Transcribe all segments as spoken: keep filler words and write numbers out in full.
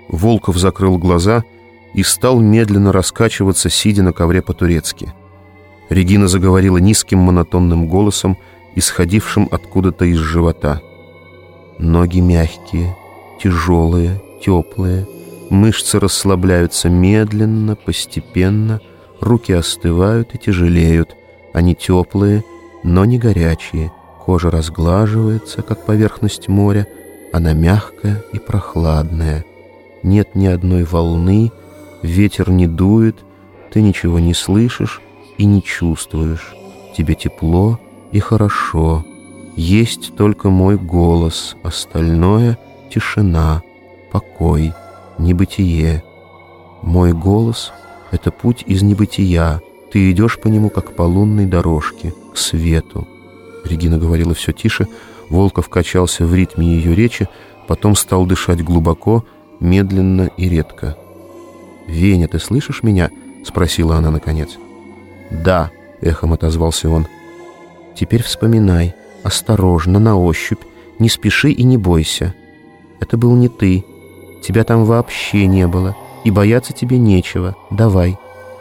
Волков закрыл глаза и стал медленно раскачиваться, сидя на ковре по-турецки. Регина заговорила низким монотонным голосом, исходившим откуда-то из живота. Ноги мягкие, тяжелые, теплые, мышцы расслабляются медленно, постепенно, руки остывают и тяжелеют. Они теплые, но не горячие. Кожа разглаживается, как поверхность моря. Она мягкая и прохладная. Нет ни одной волны, ветер не дует, ты ничего не слышишь и не чувствуешь. Тебе тепло и хорошо. Есть только мой голос, остальное — тишина, покой, небытие. Мой голос — это путь из небытия. Ты идешь по нему, как по лунной дорожке, к свету. Регина говорила все тише, Волков качался в ритме ее речи, потом стал дышать глубоко, медленно и редко. «Веня, ты слышишь меня?» — спросила она наконец. «Да», — эхом отозвался он. «Теперь вспоминай, осторожно, на ощупь, не спеши и не бойся. Это был не ты, тебя там вообще не было, и бояться тебе нечего. Давай».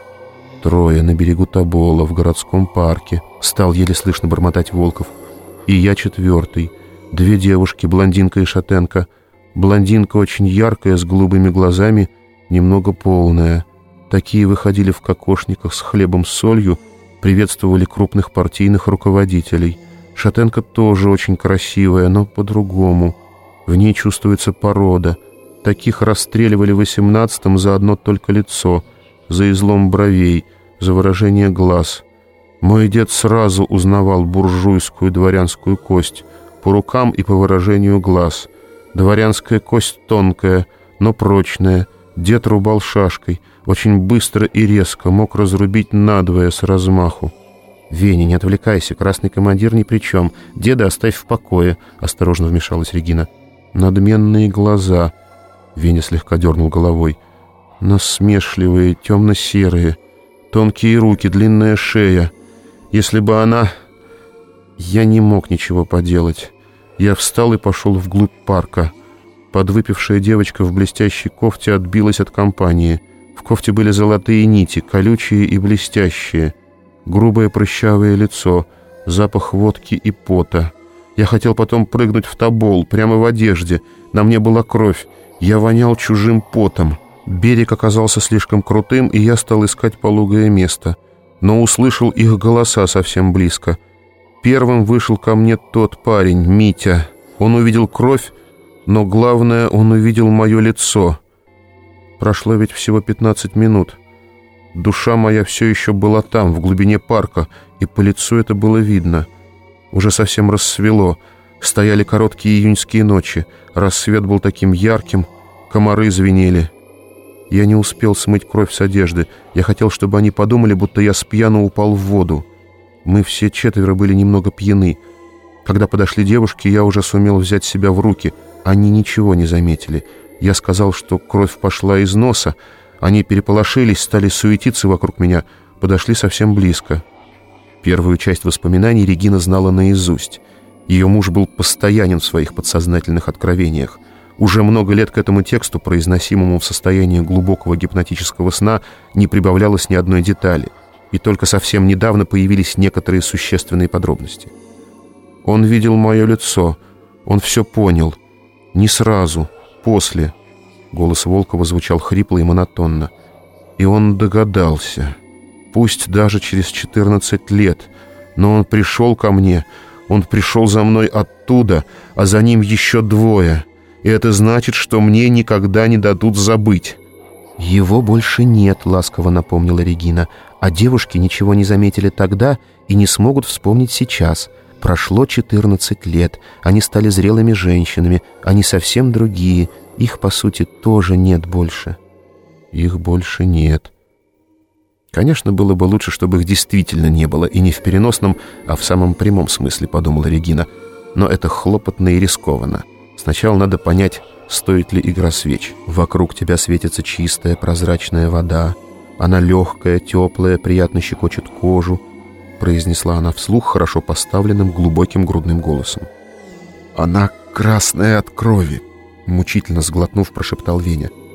«Трое на берегу Тобола, в городском парке», — стал еле слышно бормотать Волков. «И я четвертый. Две девушки, блондинка и шатенка. Блондинка очень яркая, с голубыми глазами, немного полная. Такие выходили в кокошниках с хлебом с солью, приветствовали крупных партийных руководителей. Шатенка тоже очень красивая, но по-другому. В ней чувствуется порода. Таких расстреливали в восемнадцатом за одно только лицо, за излом бровей, за выражение глаз. Мой дед сразу узнавал буржуйскую дворянскую кость по рукам и по выражению глаз. Дворянская кость тонкая, но прочная. Дед рубал шашкой, очень быстро и резко, мог разрубить надвое с размаху. «Веня, не отвлекайся, красный командир ни при чем. Деда оставь в покое», — осторожно вмешалась Регина. «Надменные глаза», — Веня слегка дернул головой. «Насмешливые, темно-серые, тонкие руки, длинная шея. Если бы она...» Я не мог ничего поделать. Я встал и пошел вглубь парка. Подвыпившая девочка в блестящей кофте отбилась от компании. В кофте были золотые нити, колючие и блестящие. Грубое прыщавое лицо, запах водки и пота. Я хотел потом прыгнуть в Тобол, прямо в одежде. На мне была кровь. Я вонял чужим потом. Берег оказался слишком крутым, и я стал искать пологое место. Но услышал их голоса совсем близко. Первым вышел ко мне тот парень, Митя. Он увидел кровь, но главное, он увидел мое лицо. Прошло ведь всего пятнадцать минут. Душа моя все еще была там, в глубине парка, и по лицу это было видно. Уже совсем рассвело. Стояли короткие июньские ночи. Рассвет был таким ярким, комары звенели. Я не успел смыть кровь с одежды. Я хотел, чтобы они подумали, будто я спьяну упал в воду. Мы все четверо были немного пьяны. Когда подошли девушки, я уже сумел взять себя в руки. Они ничего не заметили. Я сказал, что кровь пошла из носа. Они переполошились, стали суетиться вокруг меня, подошли совсем близко. Первую часть воспоминаний Регина знала наизусть. Ее муж был постоянен в своих подсознательных откровениях. Уже много лет к этому тексту, произносимому в состоянии глубокого гипнотического сна, не прибавлялось ни одной детали. И только совсем недавно появились некоторые существенные подробности. Он видел мое лицо, он все понял. Не сразу, после. Голос Волкова звучал хрипло и монотонно. И он догадался. Пусть даже через четырнадцать лет. Но он пришел ко мне. Он пришел за мной оттуда, а за ним еще двое. И это значит, что мне никогда не дадут забыть. «Его больше нет», — ласково напомнила Регина. «А девушки ничего не заметили тогда и не смогут вспомнить сейчас. Прошло четырнадцать лет. Они стали зрелыми женщинами. Они совсем другие. Их, по сути, тоже нет больше». «Их больше нет». Конечно, было бы лучше, чтобы их действительно не было, и не в переносном, а в самом прямом смысле, подумала Регина. Но это хлопотно и рискованно. Сначала надо понять, стоит ли игра свеч. Вокруг тебя светится чистая прозрачная вода. Она легкая, теплая, приятно щекочет кожу, произнесла она вслух хорошо поставленным глубоким грудным голосом. «Она красная от крови», — мучительно сглотнув, прошептал Веня.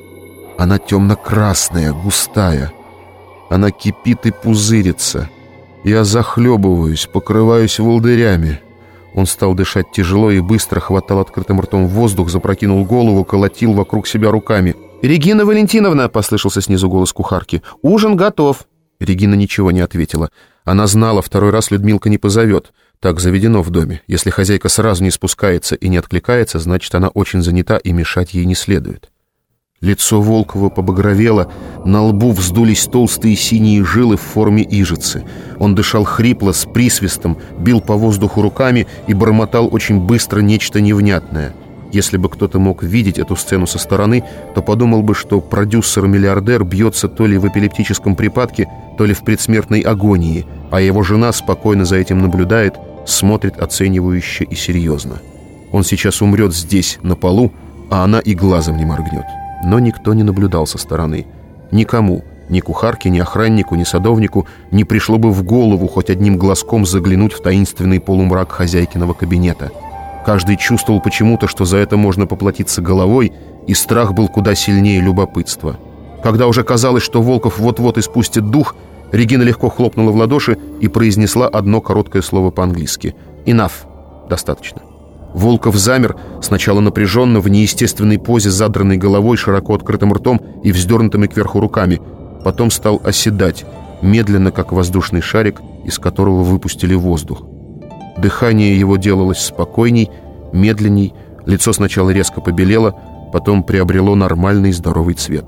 Она темно-красная, густая. Она кипит и пузырится. Я захлебываюсь, покрываюсь волдырями. Он стал дышать тяжело и быстро, хватал открытым ртом воздух, запрокинул голову, колотил вокруг себя руками. «Регина Валентиновна!» — послышался снизу голос кухарки. «Ужин готов!» Регина ничего не ответила. Она знала, второй раз Людмилка не позовет. Так заведено в доме. Если хозяйка сразу не спускается и не откликается, значит, она очень занята, и мешать ей не следует. Лицо Волкова побагровело, на лбу вздулись толстые синие жилы в форме ижицы. Он дышал хрипло, с присвистом, бил по воздуху руками и бормотал очень быстро нечто невнятное. Если бы кто-то мог видеть эту сцену со стороны, то подумал бы, что продюсер-миллиардер бьется то ли в эпилептическом припадке, то ли в предсмертной агонии, а его жена спокойно за этим наблюдает, смотрит оценивающе и серьезно. Он сейчас умрет здесь, на полу, а она и глазом не моргнет. Но никто не наблюдал со стороны. Никому, ни кухарке, ни охраннику, ни садовнику не пришло бы в голову хоть одним глазком заглянуть в таинственный полумрак хозяйкиного кабинета. Каждый чувствовал почему-то, что за это можно поплатиться головой, и страх был куда сильнее любопытства. Когда уже казалось, что Волков вот-вот испустит дух, Регина легко хлопнула в ладоши и произнесла одно короткое слово по-английски. «Enough» — «достаточно». Волков замер, сначала напряженно, в неестественной позе, задранной головой, широко открытым ртом и вздернутыми кверху руками. Потом стал оседать, медленно, как воздушный шарик, из которого выпустили воздух. Дыхание его делалось спокойней, медленней, лицо сначала резко побелело, потом приобрело нормальный здоровый цвет.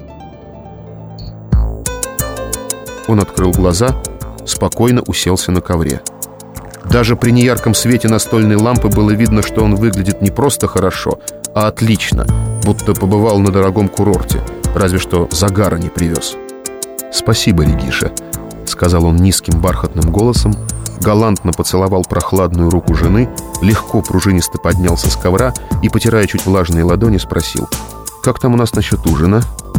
Он открыл глаза, спокойно уселся на ковре. Даже при неярком свете настольной лампы было видно, что он выглядит не просто хорошо, а отлично, будто побывал на дорогом курорте, разве что загара не привез. «Спасибо, Региша», — сказал он низким бархатным голосом, галантно поцеловал прохладную руку жены, легко пружинисто поднялся с ковра и, потирая чуть влажные ладони, спросил: «Как там у нас насчет ужина?»